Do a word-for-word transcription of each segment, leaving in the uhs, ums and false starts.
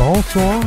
bonsoir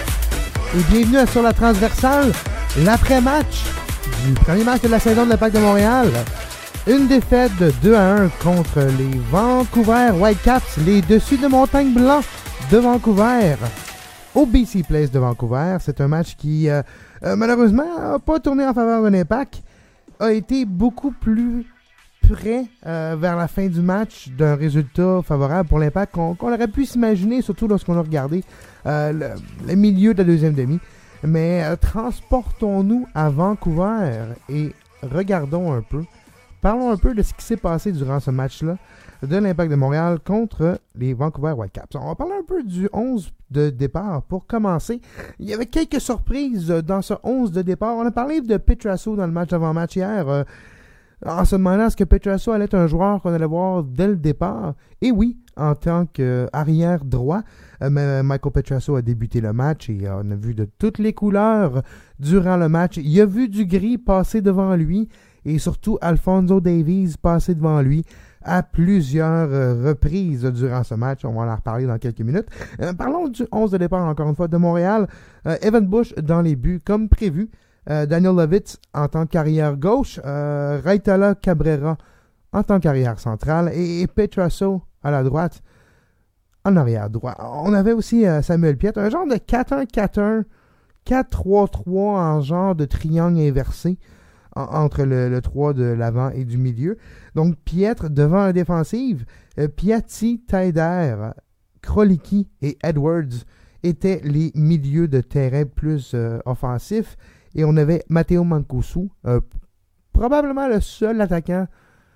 et bienvenue à Sur la Transversale, l'après-match du premier match de la saison de l'Impact de Montréal. Une défaite de deux à un contre les Vancouver Whitecaps, les dessus de montagne blanc de Vancouver, au B C Place de Vancouver. C'est un match qui, euh, euh, malheureusement, n'a pas tourné en faveur de l'Impact, a été beaucoup plus près euh, vers la fin du match d'un résultat favorable pour l'Impact qu'on, qu'on aurait pu s'imaginer, surtout lorsqu'on a regardé euh, le, le milieu de la deuxième demi. Mais euh, transportons-nous à Vancouver et regardons un peu, parlons un peu de ce qui s'est passé durant ce match-là de l'Impact de Montréal contre les Vancouver Whitecaps. On va parler un peu du onze de départ pour commencer. Il y avait quelques surprises dans ce onze de départ. On a parlé de Pietrasco dans le match d'avant-match hier, euh, en se demandant est-ce que Pietrasco allait être un joueur qu'on allait voir dès le départ. Et oui, en tant qu'arrière droit, euh, Michael Pietrasco a débuté le match et on a vu de toutes les couleurs durant le match. Il a vu du gris passer devant lui et surtout Alphonso Davies passer devant lui à plusieurs euh, reprises durant ce match. On va en reparler dans quelques minutes. Euh, parlons du onze de départ, encore une fois, de Montréal. Euh, Evan Bush dans les buts, comme prévu. Euh, Daniel Lovitz en tant qu'arrière gauche. Euh, Raitala Cabrera en tant qu'arrière central. Et, et Pietrasco à la droite, en arrière droit. On avait aussi euh, Samuel Piette, un genre de quatre un quatre un, quatre trois trois en genre de triangle inversé entre le, le trois de l'avant et du milieu. Donc, Pietre devant la défensive, euh, Piatti, Taider, Kroliki et Edwards étaient les milieux de terrain plus euh, offensifs. Et on avait Matteo Mancosu, euh, probablement le seul attaquant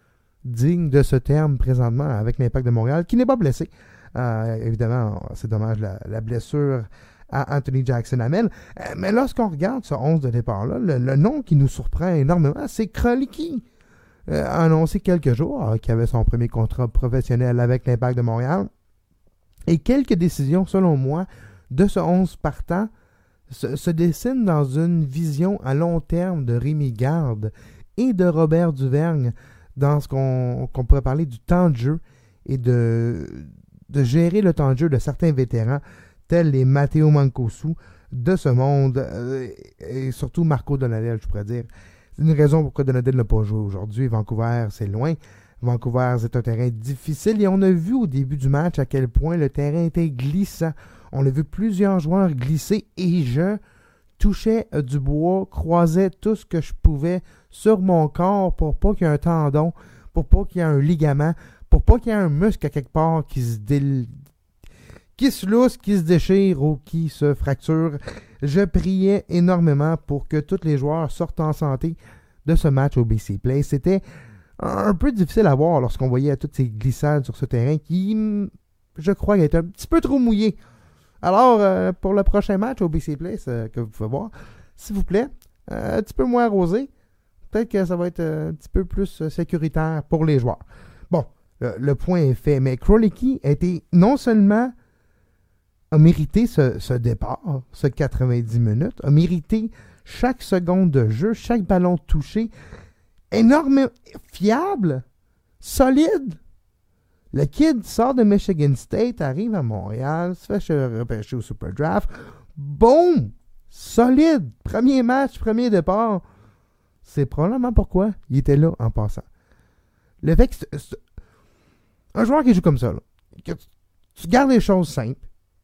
digne de ce terme présentement avec l'Impact de Montréal, qui n'est pas blessé. Euh, évidemment, c'est dommage la, la blessure à Anthony Jackson-Hamel. Euh, mais lorsqu'on regarde ce onze de départ-là, le, le nom qui nous surprend énormément, c'est Kroliki. Euh, annoncé quelques jours euh, qu'il avait son premier contrat professionnel avec l'Impact de Montréal. Et quelques décisions, selon moi, de ce onze partant se, se dessinent dans une vision à long terme de Rémi Garde et de Robert Duvergne dans ce qu'on, qu'on pourrait parler du temps de jeu et de, de gérer le temps de jeu de certains vétérans tels les Matteo Mancosu de ce monde, euh, et surtout Marco Donadel, je pourrais dire. C'est une raison pourquoi Donadel n'a pas joué aujourd'hui. Vancouver, c'est loin. Vancouver, c'est un terrain difficile. Et on a vu au début du match à quel point le terrain était glissant. On a vu plusieurs joueurs glisser et je touchais du bois, croisais tout ce que je pouvais sur mon corps pour pas qu'il y ait un tendon, pour pas qu'il y ait un ligament, pour pas qu'il y ait un muscle à quelque part qui se dé... qui se lousse, qui se déchire ou qui se fracture. Je priais énormément pour que tous les joueurs sortent en santé de ce match au B C Place. C'était un peu difficile à voir lorsqu'on voyait toutes ces glissades sur ce terrain qui, je crois, était un petit peu trop mouillé. Alors, euh, pour le prochain match au B C Place euh, que vous pouvez voir, s'il vous plaît, euh, un petit peu moins arrosé. Peut-être que ça va être euh, un petit peu plus euh, sécuritaire pour les joueurs. Bon, le, le point est fait, mais Kroliki a été non seulement a mérité ce, ce départ, ce quatre-vingt-dix minutes, a mérité chaque seconde de jeu, chaque ballon touché, énormément fiable, solide. Le kid sort de Michigan State, arrive à Montréal, se fait repêcher au Super Draft. Boum! Solide! Premier match, premier départ. C'est probablement pourquoi il était là en passant. Le fait que c'est, c'est, un joueur qui joue comme ça, là, que tu, tu gardes les choses simples.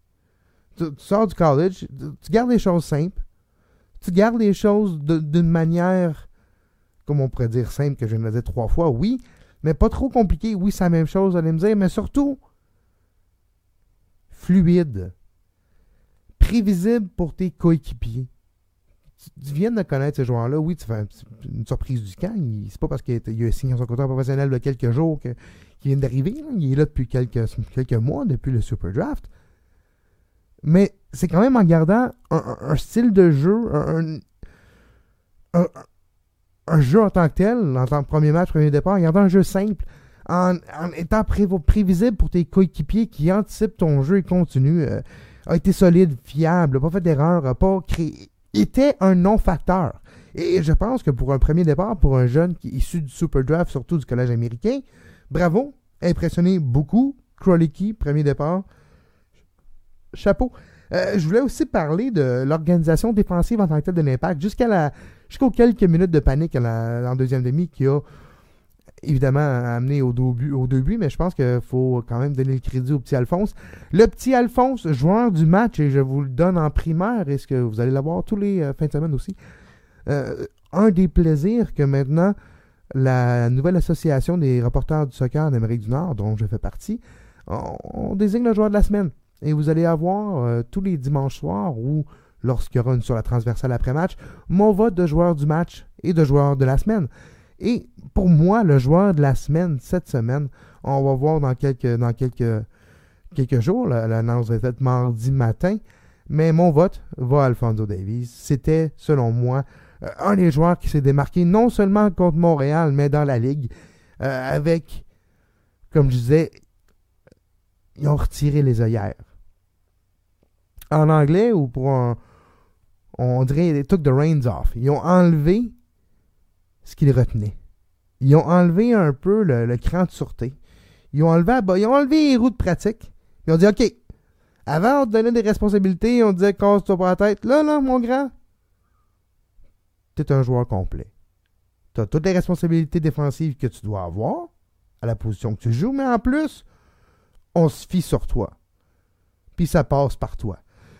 Tu, tu sors du college, tu, tu gardes les choses simples. Tu gardes les choses de, d'une manière, comme on pourrait dire, simple, que je viens de dire trois fois, oui, mais pas trop compliqué. Oui, c'est la même chose, vous allez me dire, mais surtout fluide, prévisible pour tes coéquipiers. Tu, tu viens de connaître ces joueurs-là, oui, tu fais une surprise du camp. Il, c'est pas parce qu'il a, il a signé son contrat professionnel de quelques jours que, qu'il vient d'arriver. Là. Il est là depuis quelques, quelques mois, depuis le Super Draft. Mais c'est quand même en gardant un, un, un style de jeu, un, un, un jeu en tant que tel, en tant que premier match, premier départ, en gardant un jeu simple, en, en étant pré- prévisible pour tes coéquipiers qui anticipent ton jeu et continuent, euh, a été solide, fiable, pas fait d'erreur, a pas créé, était un non-facteur. Et je pense que pour un premier départ, pour un jeune qui est issu du Super Draft, surtout du collège américain, bravo, impressionné beaucoup. Kroliki, premier départ. Chapeau. Euh, je voulais aussi parler de l'organisation défensive en tant que telle de l'Impact jusqu'à la, jusqu'aux quelques minutes de panique à la, en deuxième demi qui a évidemment amené au deux buts, au deux buts, mais je pense qu'il faut quand même donner le crédit au petit Alphonse. Le petit Alphonse, joueur du match, et je vous le donne en primaire, est-ce que vous allez l'avoir tous les euh, fins de semaine aussi. Euh, un des plaisirs que maintenant la nouvelle association des reporters du soccer d'Amérique du Nord, dont je fais partie, on, on désigne le joueur de la semaine. Et vous allez avoir euh, tous les dimanches soirs ou lorsqu'il y aura une sur la transversale après-match, mon vote de joueur du match et de joueur de la semaine. Et pour moi, le joueur de la semaine, cette semaine, on va voir dans quelques, dans quelques, quelques jours, l'annonce va être faite mardi matin, mais mon vote va à Alphonso Davies. C'était, selon moi, euh, un des joueurs qui s'est démarqué non seulement contre Montréal, mais dans la Ligue, euh, avec, comme je disais, ils ont retiré les œillères. En anglais, ou pour un, on dirait, they took the reins off. Ils ont enlevé ce qu'ils retenaient. Ils ont enlevé un peu le, le cran de sûreté. Ils ont enlevé, ils ont enlevé les roues de pratique. Ils ont dit, OK, avant, on te donnait des responsabilités, on te disait, casse-toi pas la tête. Là, là, mon grand, t'es un joueur complet. T'as toutes les responsabilités défensives que tu dois avoir à la position que tu joues, mais en plus, on se fie sur toi. Puis ça passe par toi.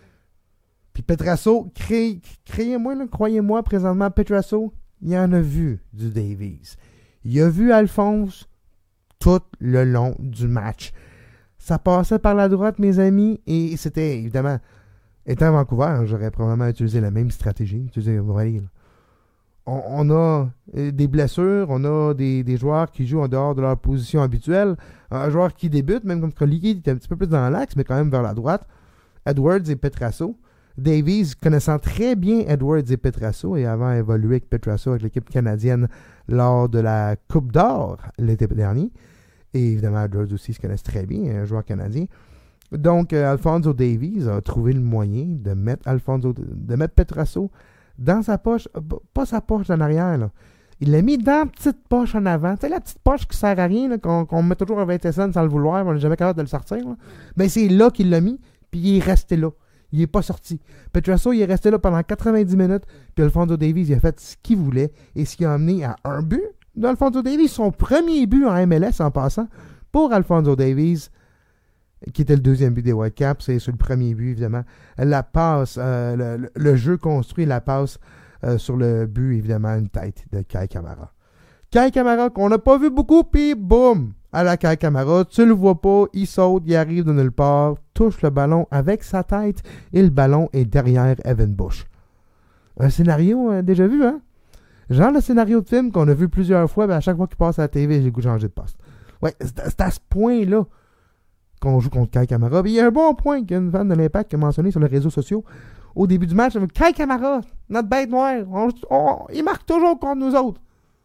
Puis Petrasso, cré, créez-moi, là, croyez-moi, présentement, Petrasso, il en a vu du Davies. Il a vu Alphonse tout le long du match. Ça passait par la droite, mes amis, et c'était, évidemment, étant à Vancouver, j'aurais probablement utilisé la même stratégie. Utilisé, vous voyez, là. On, on a des blessures, on a des, des joueurs qui jouent en dehors de leur position habituelle, un joueur qui débute, même comme Collier, il était un petit peu plus dans l'axe, mais quand même vers la droite, Edwards et Petrasso. Davies, connaissant très bien Edwards et Petrasso, et avant évolué avec Petrasso avec l'équipe canadienne lors de la Coupe d'Or l'été dernier, et évidemment Edwards aussi se connaissent très bien, un joueur canadien. Donc, euh, Alphonso Davies a trouvé le moyen de mettre Alphonso, de mettre Petrasso dans sa poche, pas sa poche en arrière, là. Il l'a mis dans la petite poche en avant. Tu sais, la petite poche qui sert à rien, là, qu'on, qu'on met toujours un vingt cents sans le vouloir, on n'est jamais capable de le sortir. Là. Ben, c'est là qu'il l'a mis, puis il est resté là. Il n'est pas sorti. Petrasso, il est resté là pendant quatre-vingt-dix minutes, puis Alphonso Davies, il a fait ce qu'il voulait, et ce qui a amené à un but d'Alphonso Davies, son premier but en M L S en passant, pour Alphonso Davies, qui était le deuxième but des Whitecaps, c'est sur le premier but, évidemment. La passe, euh, le, le jeu construit, la passe euh, sur le but, évidemment, une tête de Kei Kamara. Kei Kamara, qu'on n'a pas vu beaucoup, puis boum, à la Kei Kamara, tu le vois pas, il saute, il arrive de nulle part, touche le ballon avec sa tête, et le ballon est derrière Evan Bush. Un scénario euh, déjà vu, hein? Genre le scénario de film qu'on a vu plusieurs fois, ben à chaque fois qu'il passe à la T V, j'ai le goût de changer de poste. Ouais, c'est, c'est à ce point-là qu'on joue contre Kei Kamara. Puis il y a un bon point qu'une fan de l'Impact a mentionné sur les réseaux sociaux au début du match. Kei Kamara, notre bête noire, on, on, il marque toujours contre nous autres.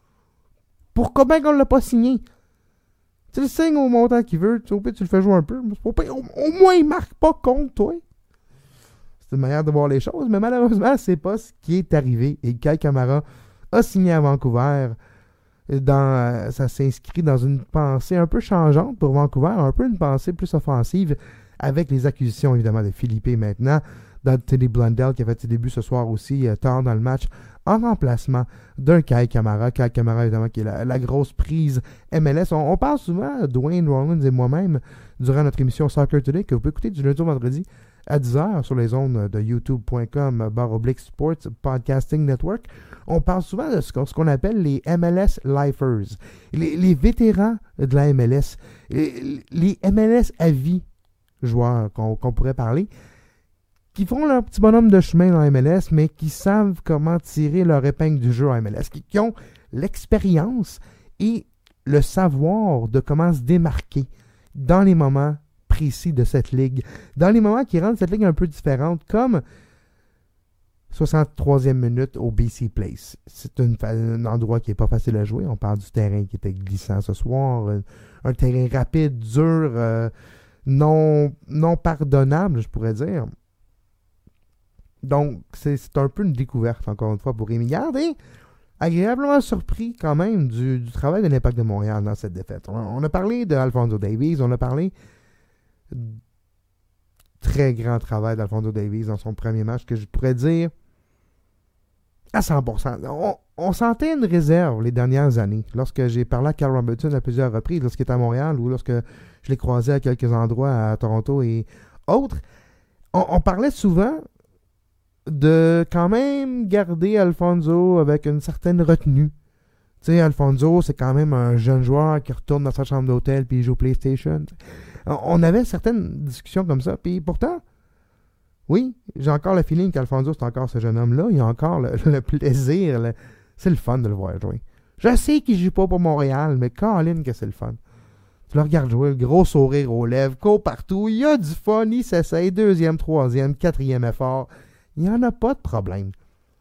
Pourquoi bien qu'on ne l'a pas signé? Tu le signes au montant qu'il veut, tu, au pire, tu le fais jouer un peu. Au, pire, au, au moins, il ne marque pas contre toi. C'est une manière de voir les choses, mais malheureusement, c'est pas ce qui est arrivé. Et Kei Kamara a signé à Vancouver. Dans, ça s'inscrit dans une pensée un peu changeante pour Vancouver, un peu une pensée plus offensive avec les acquisitions évidemment de Philippe maintenant, d'Anthony Blundell qui a fait ses débuts ce soir aussi euh, tard dans le match en remplacement d'un Kei Kamara. Kei Kamara évidemment qui est la, la grosse prise M L S. On, on parle souvent, Dwayne Rollins et moi-même, durant notre émission Soccer Today, que vous pouvez écouter du lundi au vendredi à dix heures sur les ondes de youtube point com barre oblique sports podcasting network. On parle souvent de ce qu'on, ce qu'on appelle les M L S lifers, les, les vétérans de la M L S, les, les M L S à vie joueurs qu'on, qu'on pourrait parler, qui font leur petit bonhomme de chemin dans la M L S, mais qui savent comment tirer leur épingle du jeu en M L S, qui, qui ont l'expérience et le savoir de comment se démarquer dans les moments précis de cette ligue, dans les moments qui rendent cette ligue un peu différente, comme soixante-troisième minute au B C Place. C'est une, un endroit qui n'est pas facile à jouer. On parle du terrain qui était glissant ce soir, un, un terrain rapide, dur, euh, non, non pardonnable, je pourrais dire. Donc, c'est, c'est un peu une découverte, encore une fois, pour Rémi Garde, et agréablement surpris quand même du, du travail de l'Impact de Montréal dans cette défaite. On, on a parlé de Alphonso Davies, on a parlé très grand travail d'Alphonso Davies dans son premier match que je pourrais dire à cent pour cent. On, on sentait une réserve les dernières années. Lorsque j'ai parlé à Carl Robertson à plusieurs reprises, lorsqu'il était à Montréal ou lorsque je l'ai croisé à quelques endroits à Toronto et autres, on, on parlait souvent de quand même garder Alphonso avec une certaine retenue. Tu sais, Alphonso, c'est quand même un jeune joueur qui retourne dans sa chambre d'hôtel puis il joue au PlayStation. On avait certaines discussions comme ça. Puis pourtant, oui, j'ai encore le feeling qu'Alphonso, c'est encore ce jeune homme-là. Il a encore le, le plaisir. Le... C'est le fun de le voir jouer. Je sais qu'il ne joue pas pour Montréal, mais Colin, que c'est le fun. Tu le regardes jouer, le gros sourire aux lèvres, court partout. Il y a du fun, il s'essaye. Deuxième, troisième, quatrième effort. Il n'y en a pas de problème.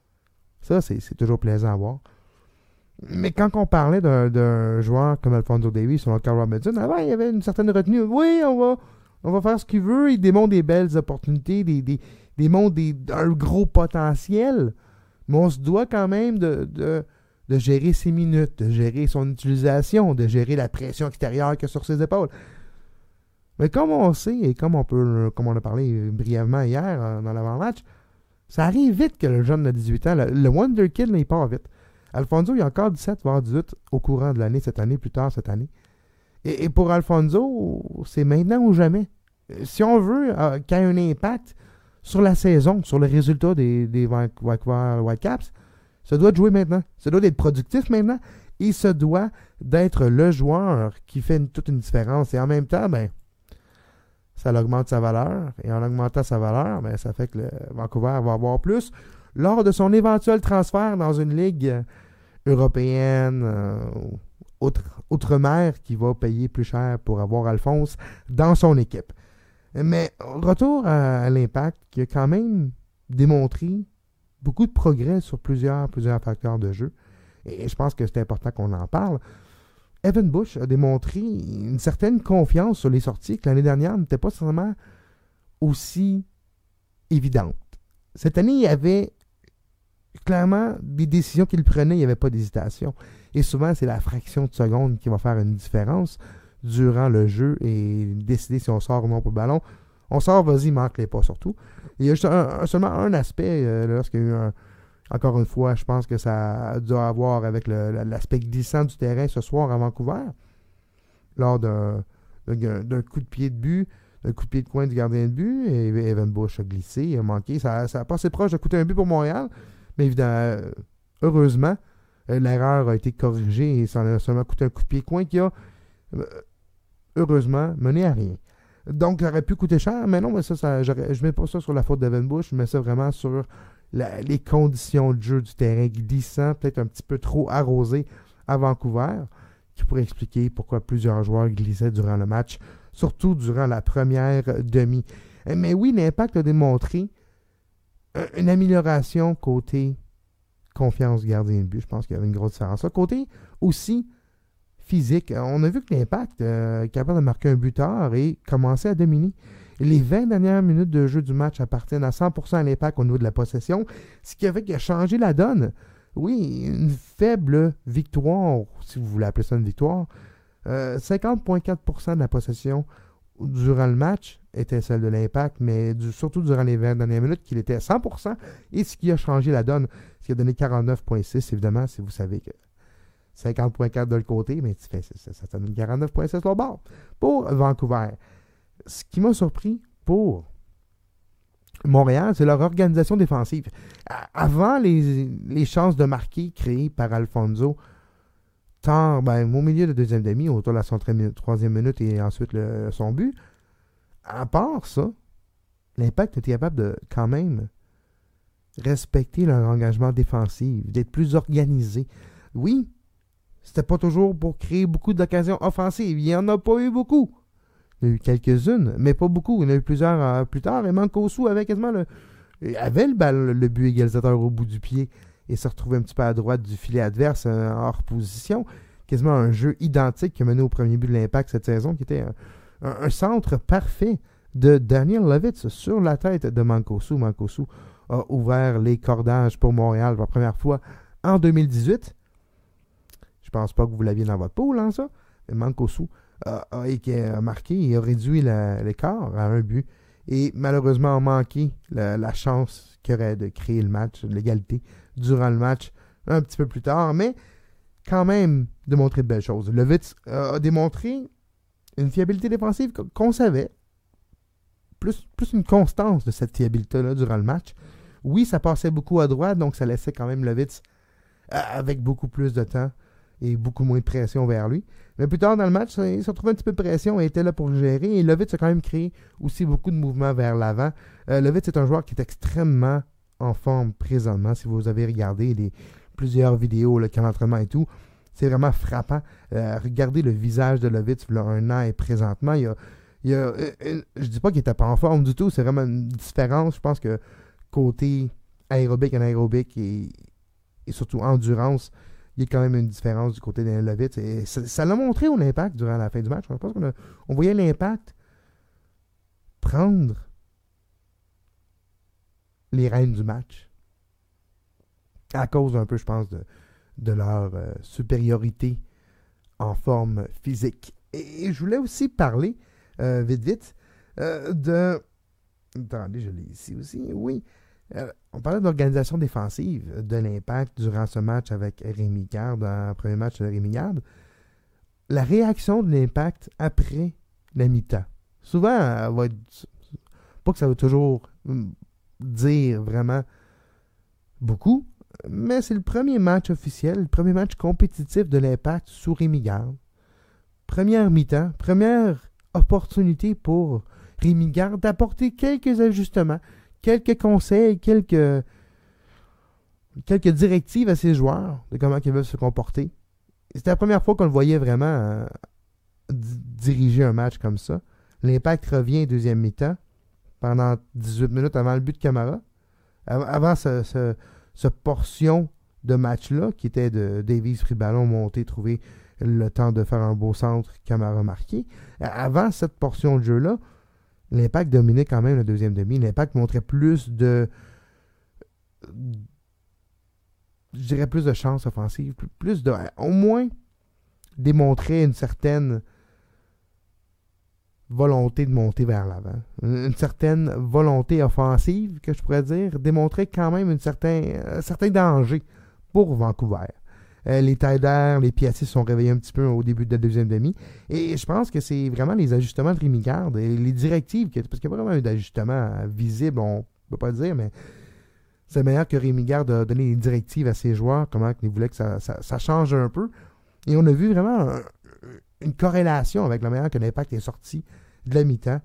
Ça, c'est, c'est toujours plaisant à voir. Mais quand on parlait d'un, d'un joueur comme Alphonso Davies sur le Carl Robinson, avant, il y avait une certaine retenue. Oui, on va, on va faire ce qu'il veut. Il démontre des belles opportunités, des, des, démontre des, un gros potentiel. Mais on se doit quand même de, de, de gérer ses minutes, de gérer son utilisation, de gérer la pression extérieure qu'il y a sur ses épaules. Mais comme on sait, et comme on peut, comme on a parlé brièvement hier dans l'avant-match, ça arrive vite que le jeune de dix-huit ans, le, le Wonder Kid, là, il part vite. Alphonso, il a encore dix-sept, voire dix-huit au courant de l'année, cette année, plus tard cette année. Et, et pour Alphonso, c'est maintenant ou jamais. Si on veut euh, qu'il y ait un impact sur la saison, sur le résultat des, des Vancouver Whitecaps, ça doit de jouer maintenant. Ça doit d'être productif maintenant. Il se doit d'être le joueur qui fait une, toute une différence. Et en même temps, ben, ça augmente sa valeur. Et en augmentant sa valeur, ben, ça fait que le Vancouver va avoir plus lors de son éventuel transfert dans une ligue euh, européenne, euh, outre, outre-mer, qui va payer plus cher pour avoir Alphonse dans son équipe. Mais retour à, à l'Impact, qui a quand même démontré beaucoup de progrès sur plusieurs, plusieurs facteurs de jeu. Et je pense que c'est important qu'on en parle. Evan Bush a démontré une certaine confiance sur les sorties que l'année dernière n'était pas seulement aussi évidente. Cette année, il y avait clairement des décisions qu'il prenait, il n'y avait pas d'hésitation. Et souvent, c'est la fraction de seconde qui va faire une différence durant le jeu et décider si on sort ou non pour le ballon. On sort, vas-y, manque-les pas surtout. Il y a juste un, un, seulement un aspect, euh, lorsqu'il y a eu un... Encore une fois, je pense que ça doit avoir avec le, l'aspect glissant du terrain ce soir à Vancouver. Lors d'un, d'un, d'un coup de pied de but, d'un coup de pied de coin du gardien de but, et Evan Bush a glissé, il a manqué. Ça n'a pas assez proche de coûter un but pour Montréal, mais évidemment, heureusement, l'erreur a été corrigée et ça a seulement coûté un coup de pied de coin qui a, heureusement, mené à rien. Donc, ça aurait pu coûter cher, mais non, mais ça, ça je ne mets pas ça sur la faute d'Evan Bush, je mets ça vraiment sur la, les conditions de jeu du terrain glissant, peut-être un petit peu trop arrosé à Vancouver, qui pourrait expliquer pourquoi plusieurs joueurs glissaient durant le match, surtout durant la première demi. Mais oui, l'Impact a démontré une amélioration côté confiance du gardien de but. Je pense qu'il y avait une grosse différence. Côté aussi physique, on a vu que l'Impact euh, est capable de marquer un but tard et commencer à dominer. Les vingt dernières minutes de jeu du match appartiennent à cent pour cent à l'Impact au niveau de la possession, ce qui a fait qu'il a changé la donne. Oui, une faible victoire, si vous voulez appeler ça une victoire. Euh, cinquante virgule quatre pour cent de la possession durant le match était celle de l'Impact, mais du, surtout durant les vingt dernières minutes, qu'il était à cent pour cent, et ce qui a changé la donne, ce qui a donné quarante-neuf virgule six, évidemment, si vous savez que cinquante virgule quatre de l'autre côté, mais ça, ça, ça donne quarante-neuf virgule six au bord pour Vancouver. Ce qui m'a surpris pour Montréal, c'est leur organisation défensive. Avant les, les chances de marquer créées par Alphonso, tant ben, au milieu de la deuxième demi, autour de la troisième minute et ensuite le, son but, à part ça, l'Impact était capable de quand même respecter leur engagement défensif, d'être plus organisé. Oui, c'était pas toujours pour créer beaucoup d'occasions offensives. Il n'y en a pas eu beaucoup. Il y en a eu quelques-unes, mais pas beaucoup. Il y en a eu plusieurs euh, plus tard. Et Mancosu avait quasiment le, avait le, bal, le but égalisateur au bout du pied et se retrouvait un petit peu à droite du filet adverse, euh, hors position. Quasiment un jeu identique qui a mené au premier but de l'Impact cette saison, qui était un, un, un centre parfait de Daniel Levitz sur la tête de Mancosu. Mancosu a ouvert les cordages pour Montréal pour la première fois en deux mille dix-huit. Je pense pas que vous l'aviez dans votre pool, hein, ça. Mais Mancosu a, a, a marqué et a réduit la, l'écart à un but. et malheureusement a manqué la, la chance qu'il aurait de créer le match, l'égalité, durant le match, un petit peu plus tard, mais quand même de montrer de belles choses. Lovitz euh, a démontré une fiabilité défensive qu'on savait, plus, plus une constance de cette fiabilité-là durant le match. Oui, ça passait beaucoup à droite, donc ça laissait quand même Lovitz euh, avec beaucoup plus de temps et beaucoup moins de pression vers lui. Mais plus tard dans le match, il se retrouvait un petit peu de pression et était là pour gérer. Et Lovitz a quand même créé aussi beaucoup de mouvements vers l'avant. Euh, Lovitz est un joueur qui est extrêmement en forme présentement. Si vous avez regardé les plusieurs vidéos, le camp d'entraînement et tout, c'est vraiment frappant. Euh, regardez le visage de Lovitz il y a un an et présentement. Il y a, il y a, euh, je dis pas qu'il n'était pas en forme du tout. C'est vraiment une différence. Je pense que côté aérobique, anaérobique et, et surtout endurance, il y a quand même une différence du côté de Lovitz. Et ça, ça l'a montré au Impact durant la fin du match. Je pense qu'on a, on voyait l'Impact prendre les rênes du match à cause un peu, je pense, de, de leur euh, supériorité en forme physique. Et, et je voulais aussi parler, euh, vite vite, euh, de... Attendez, je l'ai ici aussi. Oui. Euh, on parlait d'organisation défensive de l'Impact durant ce match avec Rémi Garde, dans le premier match de Rémi Garde. La réaction de l'Impact après la mi-temps. Souvent, elle va être... Pas que ça va toujours dire vraiment beaucoup, mais c'est le premier match officiel, le premier match compétitif de l'Impact sous Rémi Garde. Première mi-temps, première opportunité pour Rémi Garde d'apporter quelques ajustements, quelques conseils, quelques, quelques directives à ses joueurs de comment ils veulent se comporter. C'était la première fois qu'on le voyait vraiment euh, d- diriger un match comme ça. L'Impact revient deuxième mi-temps pendant dix-huit minutes avant le but de Camara. Avant ce, ce, ce portion de match-là, qui était de Davies pris ballon, monté, trouver le temps de faire un beau centre, Camara marqué. Avant cette portion de jeu-là, l'Impact dominait quand même le deuxième demi. L'Impact montrait plus de... Je dirais plus de chance offensive. Plus de... Au moins, démontrer une certaine volonté de monter vers l'avant. Une certaine volonté offensive, que je pourrais dire, démontrer quand même une certain, un certain danger pour Vancouver. Euh, les tailles d'air, les piatistes sont réveillés un petit peu au début de la deuxième demi. Et je pense que c'est vraiment les ajustements de Rémi Garde et les directives, parce qu'il n'y a pas vraiment eu d'ajustement visible, on ne peut pas le dire, mais c'est meilleur que Rémi Garde a donné les directives à ses joueurs, comment il voulait que ça, ça, ça change un peu. Et on a vu vraiment un, une corrélation avec la manière que l'Impact est sorti de la mi-temps.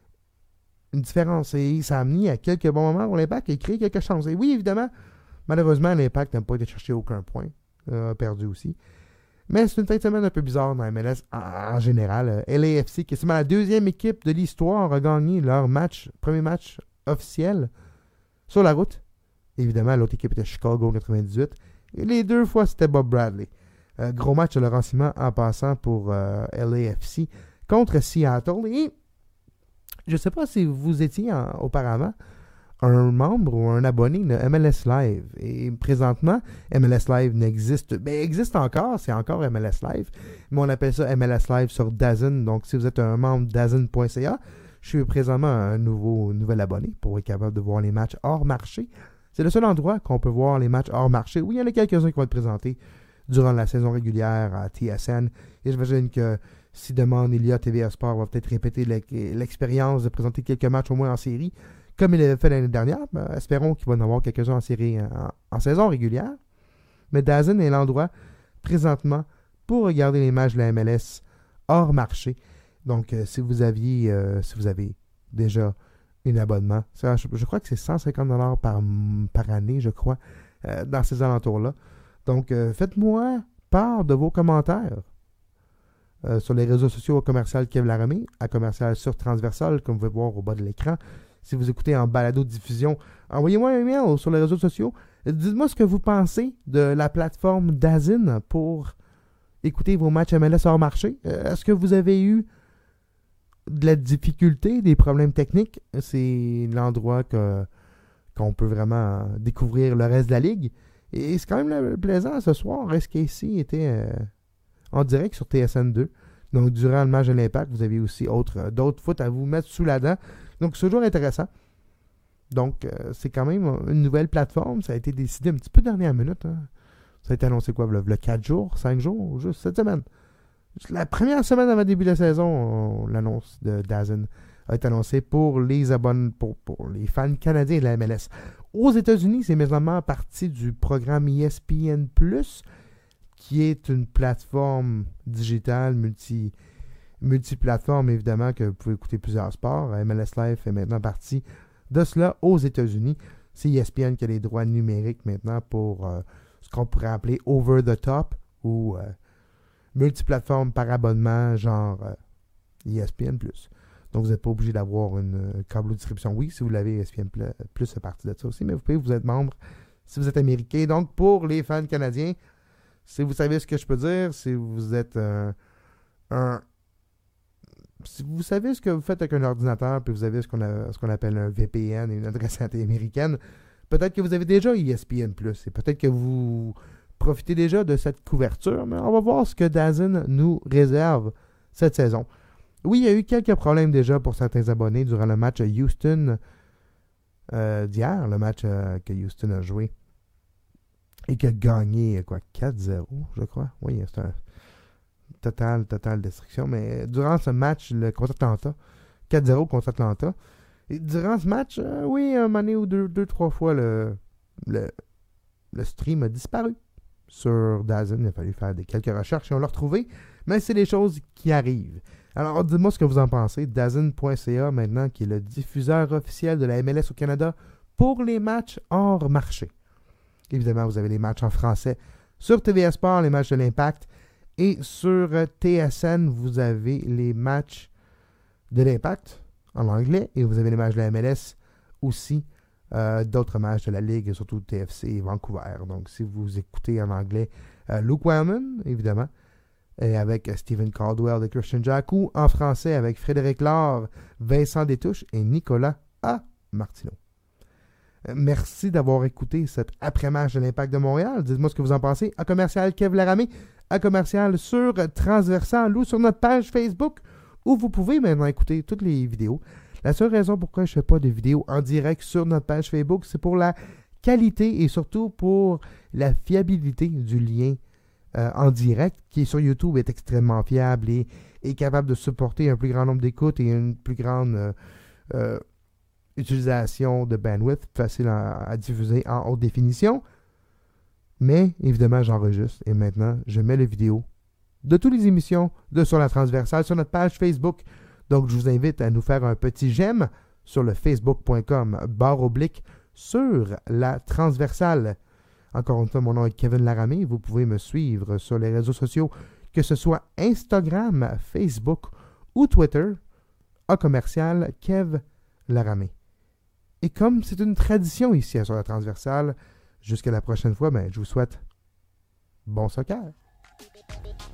Une différence. Et ça a amené à quelques bons moments où l'Impact a créé quelque chose. Et oui, évidemment, malheureusement, l'Impact n'a pas été chercher aucun point. Euh, a perdu aussi. Mais c'est une fin de semaine un peu bizarre dans la M L S en, en général. L A F C, qui est seulement la deuxième équipe de l'histoire, a gagné leur match, premier match officiel sur la route. Évidemment, l'autre équipe était Chicago en quatre-vingt-dix-huit. Et les deux fois, c'était Bob Bradley. Euh, gros match de Laurent Simon en passant pour euh, L A F C contre Seattle. Et je ne sais pas si vous étiez en, auparavant un membre ou un abonné de M L S Live. Et présentement, M L S Live n'existe... Ben, existe encore, c'est encore M L S Live, mais on appelle ça M L S Live sur DAZN. Donc, si vous êtes un membre DAZN point C A, je suis présentement un nouveau, nouvel abonné pour être capable de voir les matchs hors marché. C'est le seul endroit qu'on peut voir les matchs hors marché. Oui, il y en a quelques-uns qui vont être présentés durant la saison régulière à T S N. Et j'imagine que si demain, Elia T V A Sport va peut-être répéter l'expérience de présenter quelques matchs au moins en série, comme il avait fait l'année dernière. Ben, espérons qu'il va en avoir quelques-uns en série en, en saison régulière. Mais DAZN est l'endroit présentement pour regarder les matchs de la M L S hors marché. Donc, euh, si vous aviez, euh, si vous avez déjà un abonnement, ça, je, je crois que c'est cent cinquante dollars par, par année, je crois, euh, dans ces alentours-là. Donc, euh, faites-moi part de vos commentaires euh, sur les réseaux sociaux à commercial Kev Laramé, à commercial sur Transversal, comme vous pouvez voir au bas de l'écran. Si vous écoutez en balado-diffusion, envoyez-moi un email sur les réseaux sociaux. Dites-moi ce que vous pensez de la plateforme DAZN pour écouter vos matchs M L S hors marché. Euh, est-ce que vous avez eu de la difficulté, des problèmes techniques? C'est l'endroit que, qu'on peut vraiment découvrir le reste de la ligue. Et c'est quand même plaisant ce soir. S K C était euh, en direct sur T S N deux. Donc, durant le match de l'Impact, vous avez aussi autre, d'autres foot à vous mettre sous la dent. Donc, c'est toujours intéressant. Donc, euh, c'est quand même une nouvelle plateforme. Ça a été décidé un petit peu dernière minute. Hein. Ça a été annoncé quoi? Le, le quatre jours, cinq jours, juste cette semaine. La première semaine avant le début de la saison, on, l'annonce de DAZN a été annoncée pour les abonnés, pour, pour les fans canadiens de la M L S. Aux États-Unis, c'est maintenant partie du programme E S P N plus, qui est une plateforme digitale, multi, multiplateforme, évidemment, que vous pouvez écouter plusieurs sports. M L S Live fait maintenant partie de cela aux États-Unis. C'est E S P N qui a les droits numériques maintenant pour euh, ce qu'on pourrait appeler over the top ou euh, multiplateforme par abonnement, genre euh, E S P N plus. Donc, vous n'êtes pas obligé d'avoir une euh, câble distribution. Oui, si vous l'avez, E S P N plus fait partie de ça aussi, mais vous pouvez vous être membre si vous êtes américain. Donc, pour les fans canadiens, si vous savez ce que je peux dire, si vous êtes euh, un... Si vous savez ce que vous faites avec un ordinateur, puis vous avez ce qu'on, a, ce qu'on appelle un V P N et une adresse américaine, peut-être que vous avez déjà E S P N plus, et peut-être que vous profitez déjà de cette couverture, mais on va voir ce que DAZN nous réserve cette saison. Oui, il y a eu quelques problèmes déjà pour certains abonnés durant le match Houston euh, d'hier, le match euh, que Houston a joué et qui a gagné quoi, quatre zéro, je crois. Oui, c'est un total, total destruction. Mais durant ce match, le contre Atlanta, quatre zéro contre Atlanta, et durant ce match, euh, oui, un moment ou deux, deux, trois fois, le, le, le stream a disparu sur DAZN. Il a fallu faire des, quelques recherches et on l'a retrouvé. Mais c'est des choses qui arrivent. Alors, dites-moi ce que vous en pensez. DAZN point C A, maintenant, qui est le diffuseur officiel de la M L S au Canada pour les matchs hors marché. Évidemment, vous avez les matchs en français sur T V S Sport, les matchs de l'Impact. Et sur T S N, vous avez les matchs de l'Impact en anglais. Et vous avez les matchs de la M L S aussi. Euh, d'autres matchs de la Ligue, surtout T F C et Vancouver. Donc, si vous écoutez en anglais, euh, Luke Wellman, évidemment, et avec Stephen Caldwell et Christian Jack, ou en français avec Frédéric Laure, Vincent Détouche et Nicolas A. Martineau. Euh, merci d'avoir écouté cet après-match de l'Impact de Montréal. Dites-moi ce que vous en pensez. À commercial Kev Laramé, à commercial sur Transversal ou sur notre page Facebook, où vous pouvez maintenant écouter toutes les vidéos. La seule raison pourquoi je ne fais pas de vidéos en direct sur notre page Facebook, c'est pour la qualité et surtout pour la fiabilité du lien euh, en direct, qui sur YouTube est extrêmement fiable et est capable de supporter un plus grand nombre d'écoutes et une plus grande euh, euh, utilisation de bandwidth, facile à, à diffuser en haute définition. Mais évidemment, j'enregistre et maintenant, je mets les vidéos de toutes les émissions de Sur la Transversale sur notre page Facebook. Donc, je vous invite à nous faire un petit j'aime sur le facebook point com barre oblique sur la Transversale. Encore une fois, mon nom est Kevin Laramé. Vous pouvez me suivre sur les réseaux sociaux, que ce soit Instagram, Facebook ou Twitter, à commercial Kev Laramé. Et comme c'est une tradition ici sur la Transversale, jusqu'à la prochaine fois, ben, je vous souhaite bon soccer.